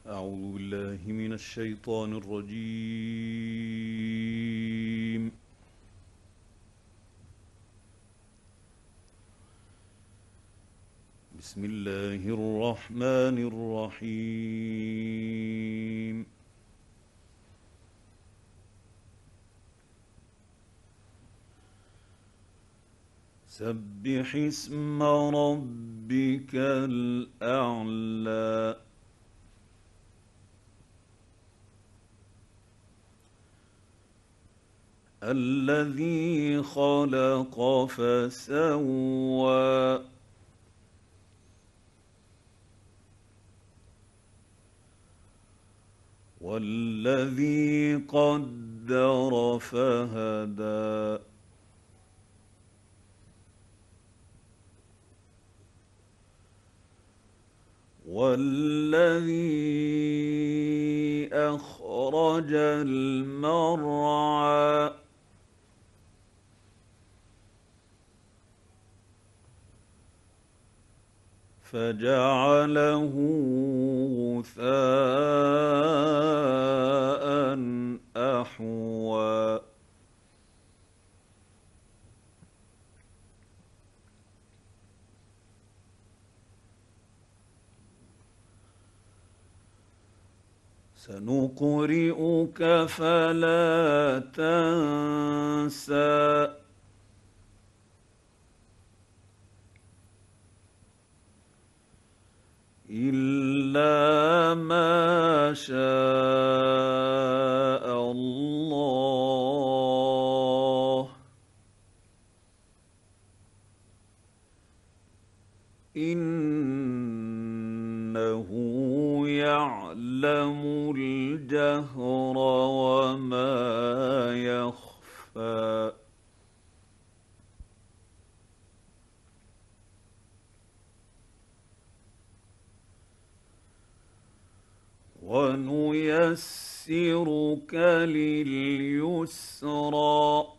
أعوذ بالله من الشيطان الرجيم. بسم الله الرحمن الرحيم. سبح اسم ربك الأعلى. الذي خلق فسوى والذي قدر فهدى والذي أخرج المرعى فجعله غثاء أحوى. سنقرئك فلا تنسى إلا ما شاء الله إنه يعلم الجهر وما يخفى. ونيسرك لليسرى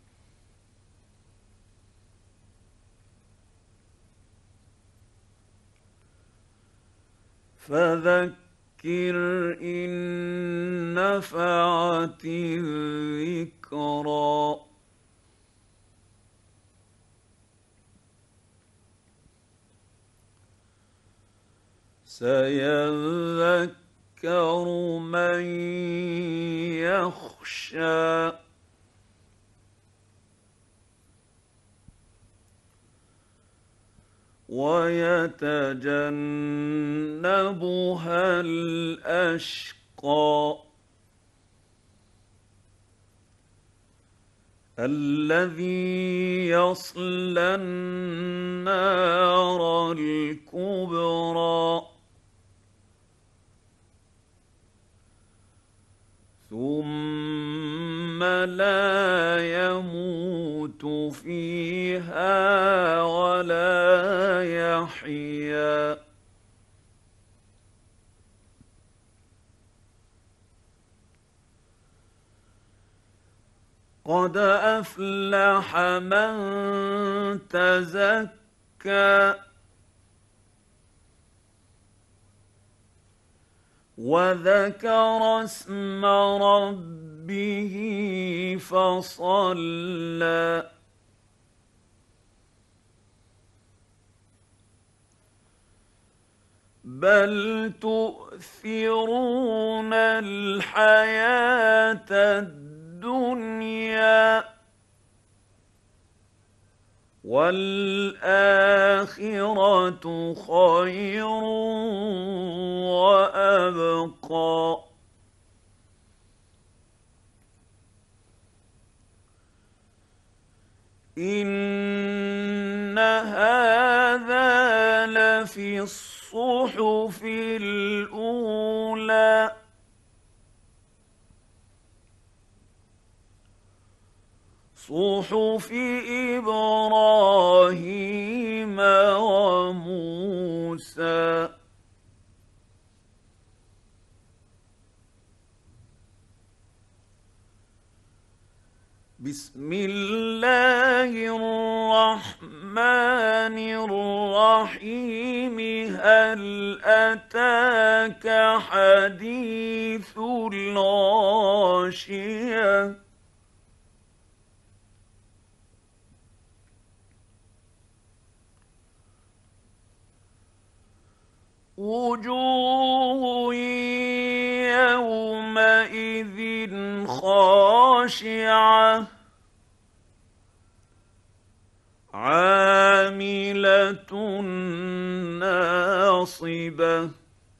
فذكر إن نفعت الذكرى سيذكر من يخشى ويتجنبها الأشقى الذي يصلى النار الكبرى ثم لا يموت فيها ولا يحيا. قد أفلح من تزكى وذكر اسم ربه فصلى بل تؤثرون الحياة الدنيا والآخرة خير وأبقى. إن هذا لفي الصحف الأولى صحف إبراهيم وموسى. بسم الله الرحمن الرحمن الرحيم هل أتاك حديث الغاشية وجوه يومئذ خاشعة عاملة ناصبة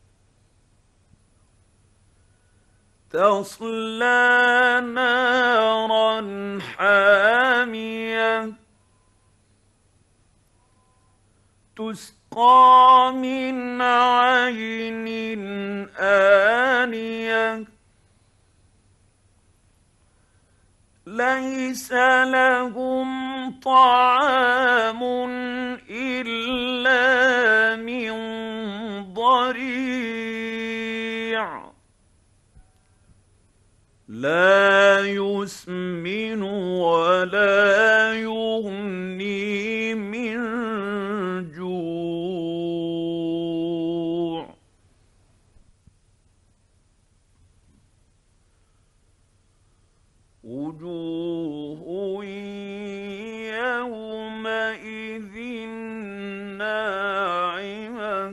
تصلى نارا حامية تسقى من عين آنية ليس لهم طعام إلا من ضريع لا يسمن ولا يغني من جوع وجوه يومئذ ناعمة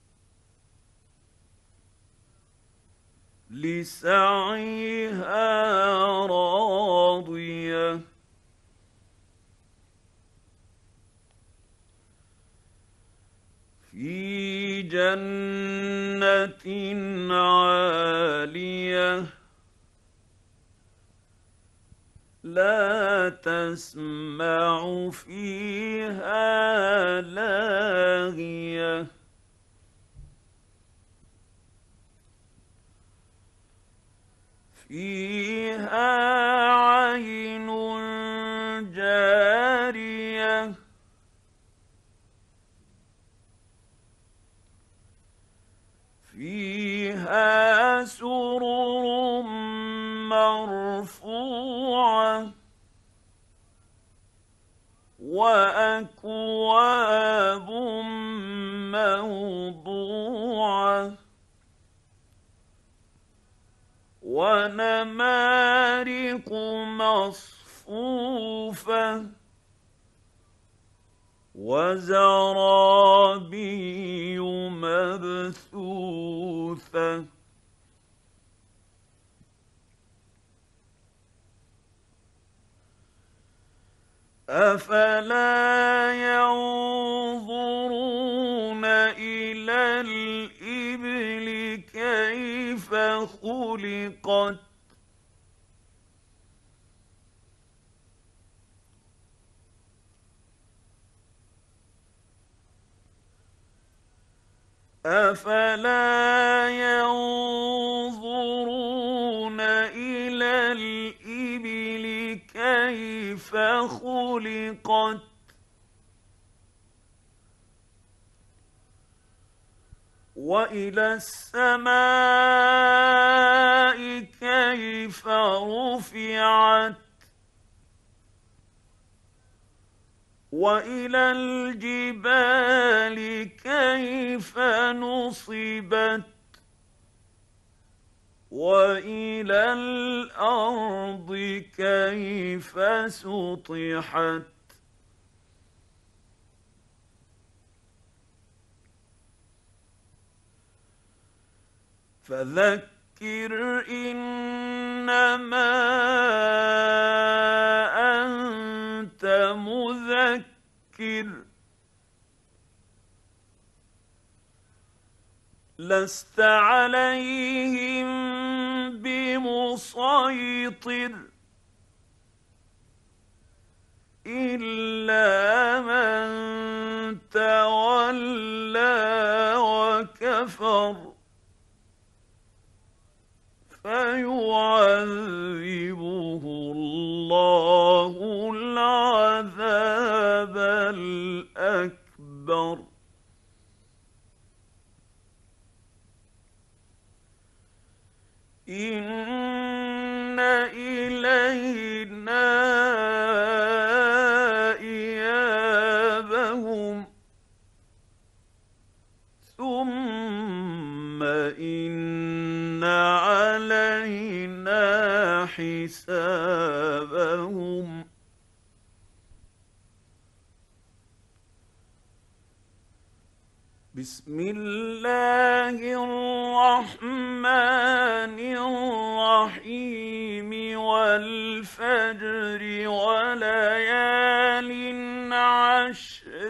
لسعيها راضية في جنة عالية لا تسمع فيها لاغية فيها عين جارية فيها سرر مرفوعة وأكواب موضوعة ونمارق مصفوفة وزرابي مبثوثة أفلا ينظرون إلى الإبل كيف خلقت أفلا ينظرون إلى الإبل كيف خلقت وإلى السماء كيف رفعت وإلى الجبال كيف نصبت وإلى الأرض كيف سطحت فذكر إنما أنت مذكر لست عليهم بمسيطر إلا من تولى وكفر فيعذبه الله العذاب الأكبر إن إلينا إيابهم علينا حسابهم بسم الله الرحمن الرحيم والفجر وليال عشر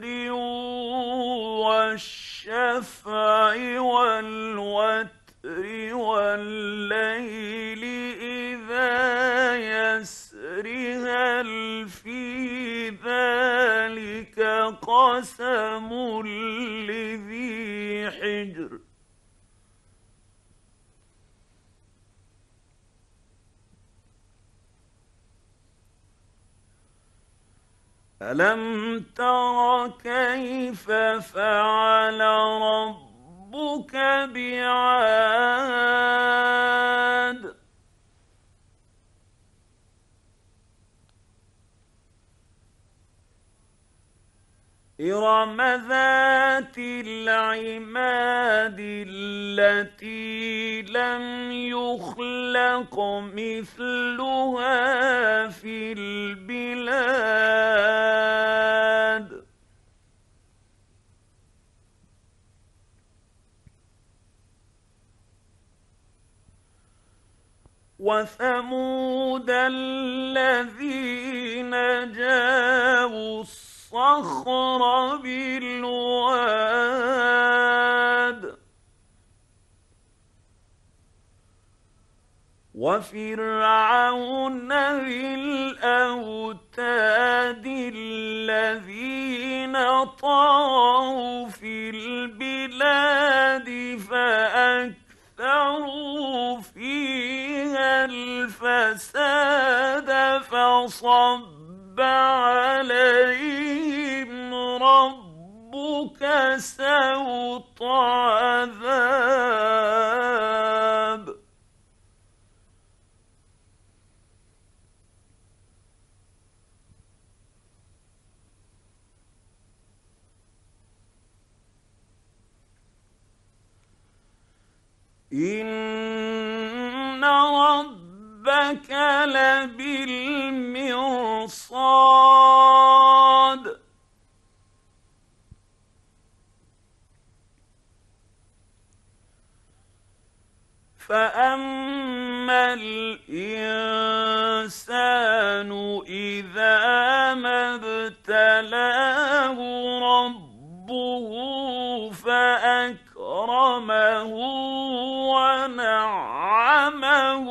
والشفع والوتر والليل إذا يسر هل في ذلك قسم لذي حجر ألم تر كيف فعل ربك بعاد إرم ذات العماد التي لم يخلق مثلها في البلاد وثمود الذين جابوا الصخر بالواد وفرعون ذي الأوتاد الذين طغوا في البلاد فأكثروا فيها الفساد فصب عليهم ربك سوط عذاب إن ربك لبالمرصاد فأما الإنسان إذا ما ابتلاه ربه فأكرمه ونعمه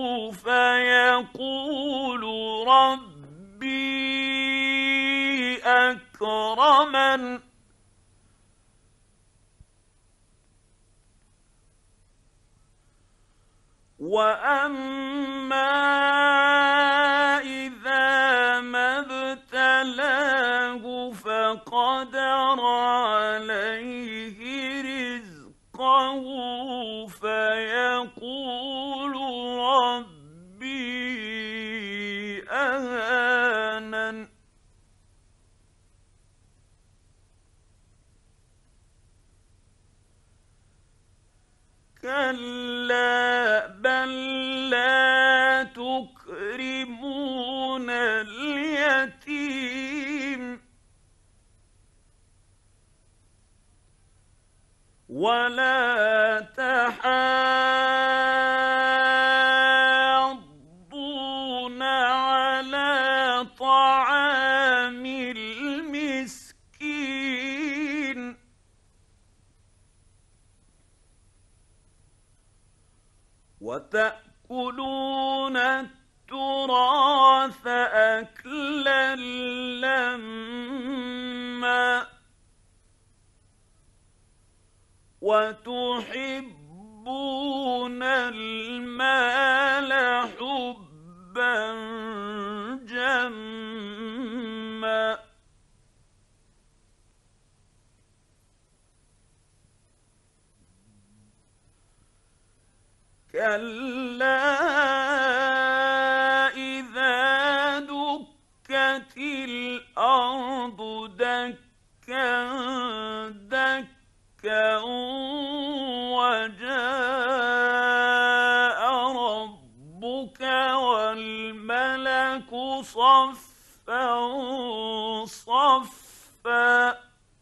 فيقول ربي أكرمن وأما إذا ما ابتلاه فقدر عليه رزقه فيقول ربي أهانن كلا بل لا تكرمون اليتيم ولا تحاضون على طعام المسكين وتأكلون التراث أكلا لما وتحبون المال حبا جما كلا إذا دكت الأرض دكا دكا وجاء صفا صفا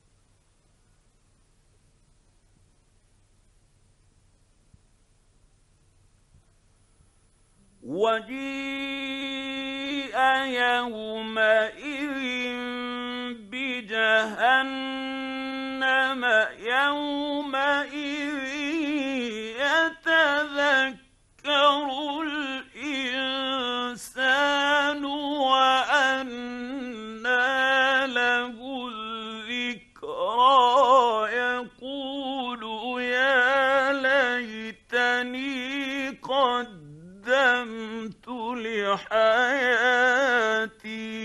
وجيء يومئذ بجهنم يومئذ يتذكر الإنسان وأنى له الذكرى يقول يا ليتني قدمت لحياتي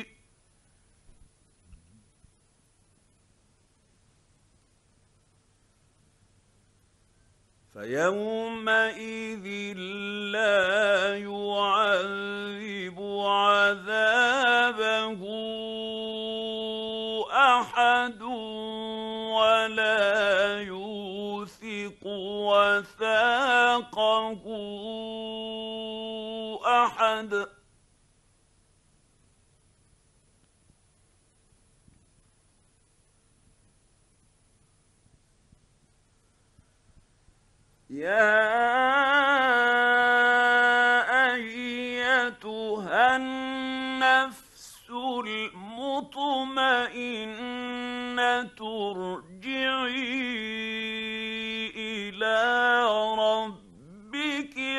فيومئذ لا يعذب عذابه أحد ولا يوثق وثاقه أحد يا أيتها النفس المطمئنة ارجعي إلى ربك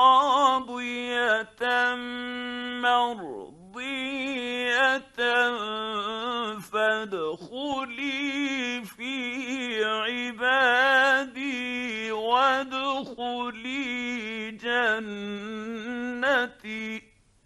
راضية مرضية فادخلي في عبادي وادخلي جنتي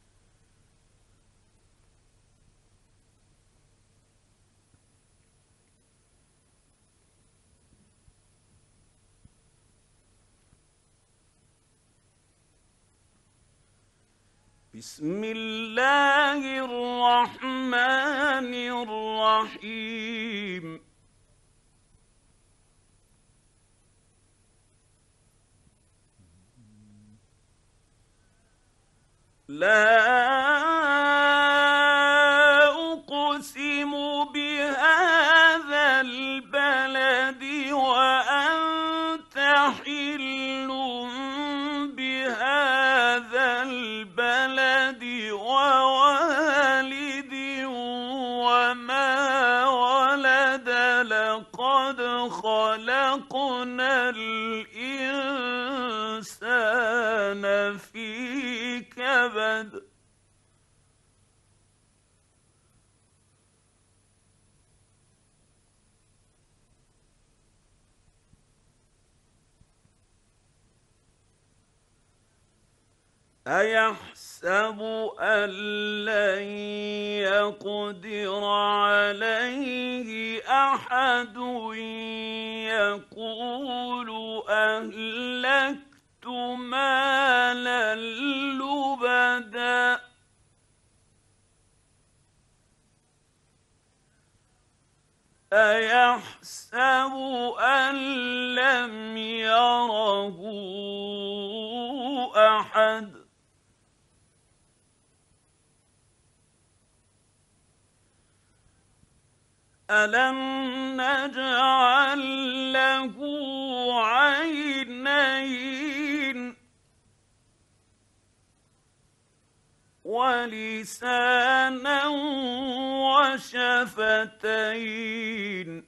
بسم الله الرحمن الرحيم لا أقسم بهذا البلد وأنت حل بهذا البلد ووالد وما ولد لقد خلقنا الإنسان في كبد أيحسب أن لن يقدر عليه أحد يقول أهلكت مالا لبدا أيحسب أن لم يره أحد ألم نجعل له عينين ولسانا وشفتين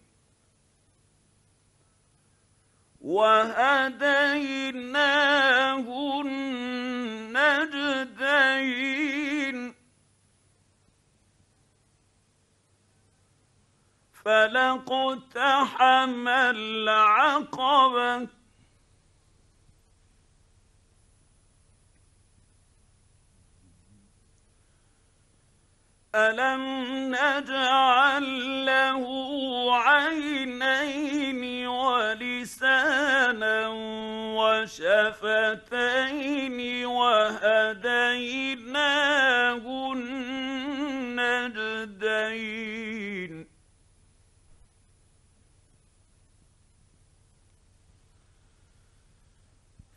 وهديناه النجدين فلاقتحم العقبة ألم نجعل له عينين ولسانا وشفتين وهديناه النجدين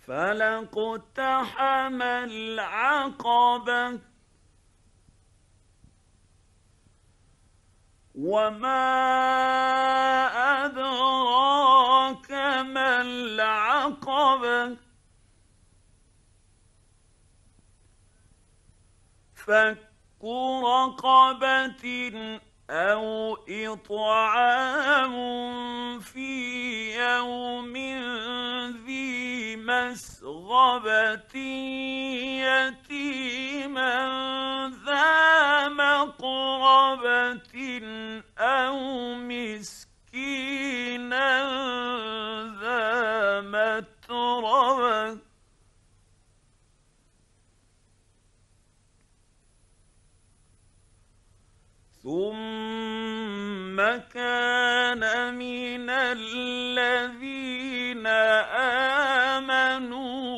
فلاقتحم العقبة وما أدراك ما العقبة فك رقبة أو إطعام في يوم ذي مسغبة يتيما ذا مقربة أو مسكينا ذا متربة ثم كان من الذين آمنوا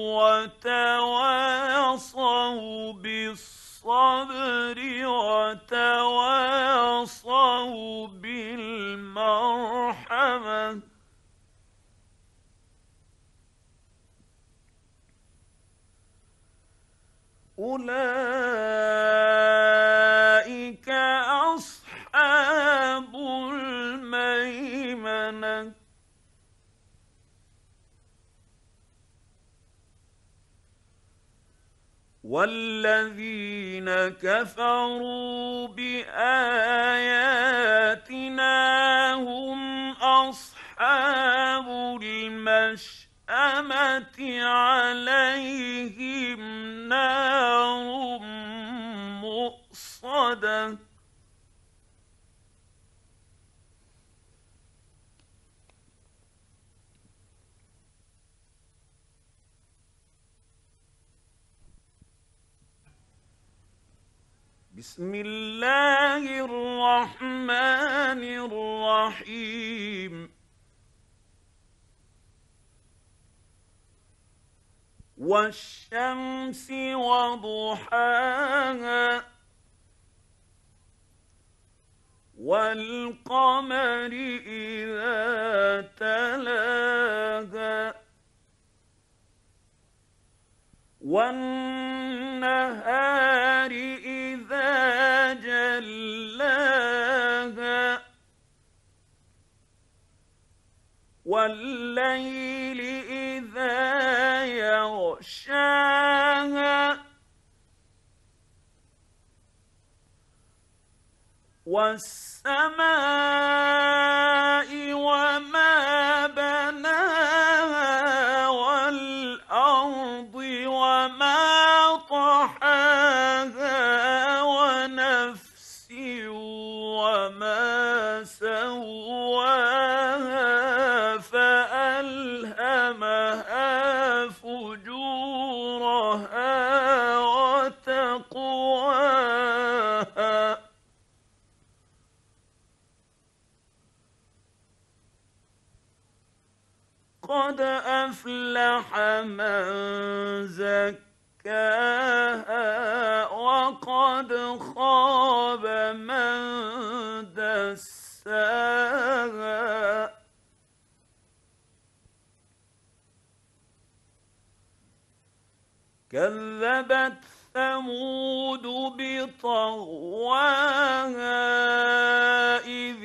وتواصوا بالصبر وتواصوا بالمرحمة أولئك أصحاب الميمنة والذين كفروا بآياتنا هم أصحاب المشأمة عليهم نار مؤصدة بسم الله الرحمن الرحيم والشمس وضحاها والقمر إذا تلاها والنهار إذا جلاها والليل إذا يغشاها والسماء وما بناها والأرض وما طحاها ونفس وما سواها فألهمها فجورها وتقواها قد أفلح من زكاها وقد خاب من دساها كذبت ثمود بطغواها إذ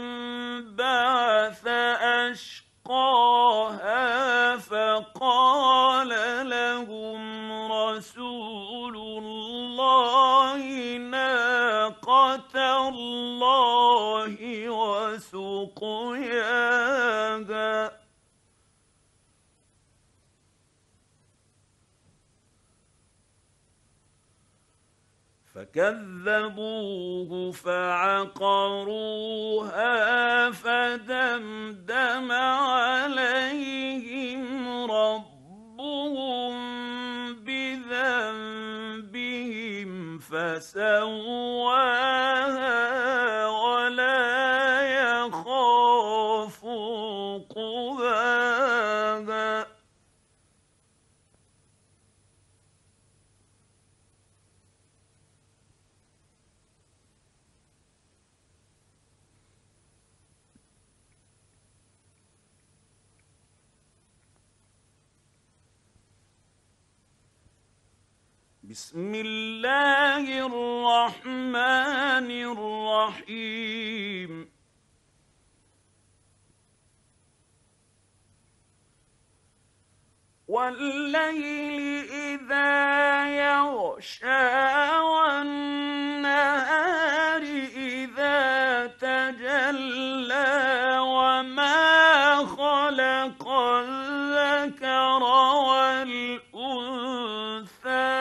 انبعث أشقاها فقال لهم رسول الله ناقة الله وسقياها فكذبوه فعقروها فدمدم عليهم ربهم بذنبهم فسواها ولا يخاف عقباها بسم الله الرحمن الرحيم والليل إذا يغشى والنهار إذا تجلى وما خلق الذكر والأنثى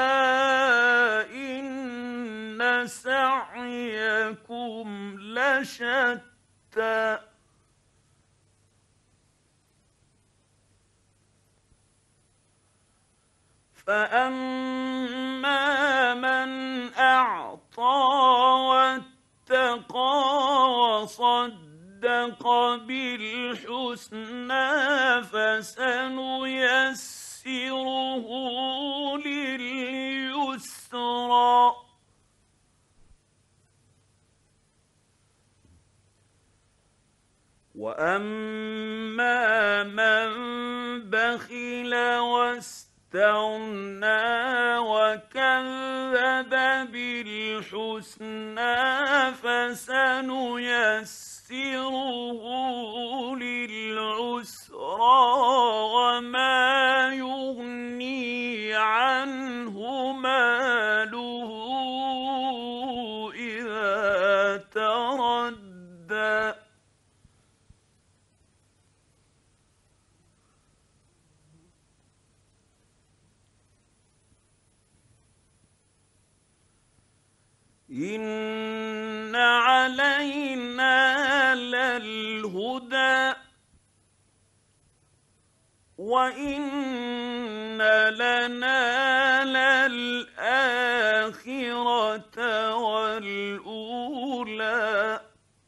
إن سعيكم لشتى فأما من أعطى واتقى وصدق بالحسنى فسنيسره لليسرى وأما من بخل واستغنى وكذب بالحسنى فسنيسره للعسرى وما يغني عنه ماله إذا تردى إن علينا للهدى وإن لنا للآخرة والأولى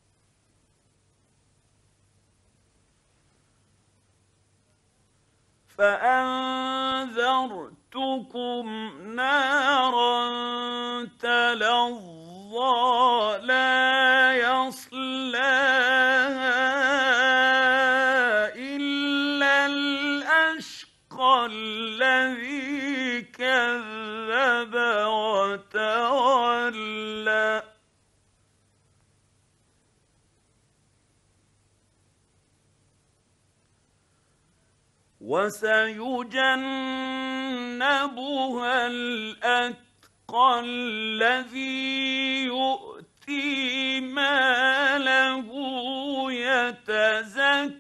فأنذرتكم نارا تلظى لا يصلاها إلا الأشقى الذي كذب وتولى وسيجنبها الأتقى الذي يؤتي ماله يتزكى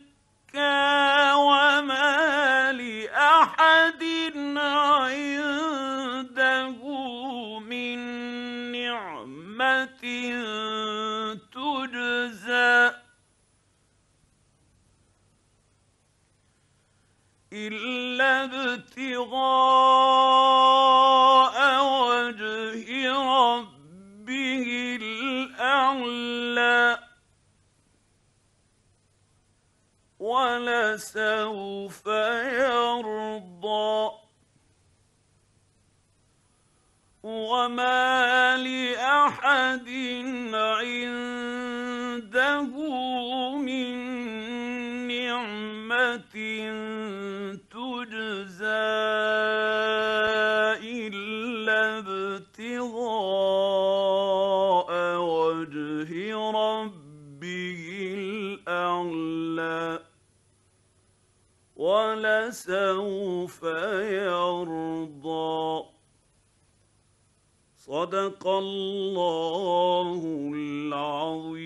وما لأحد عنده من نعمة تجزى إلا ابتغاء وجه ربه الأعلى ولسوف يرضى وما لأحد عنده من نعمة تجزى إلا ابتغاء وجه ربه الأعلى ولسوف يرضى صدق الله العظيم.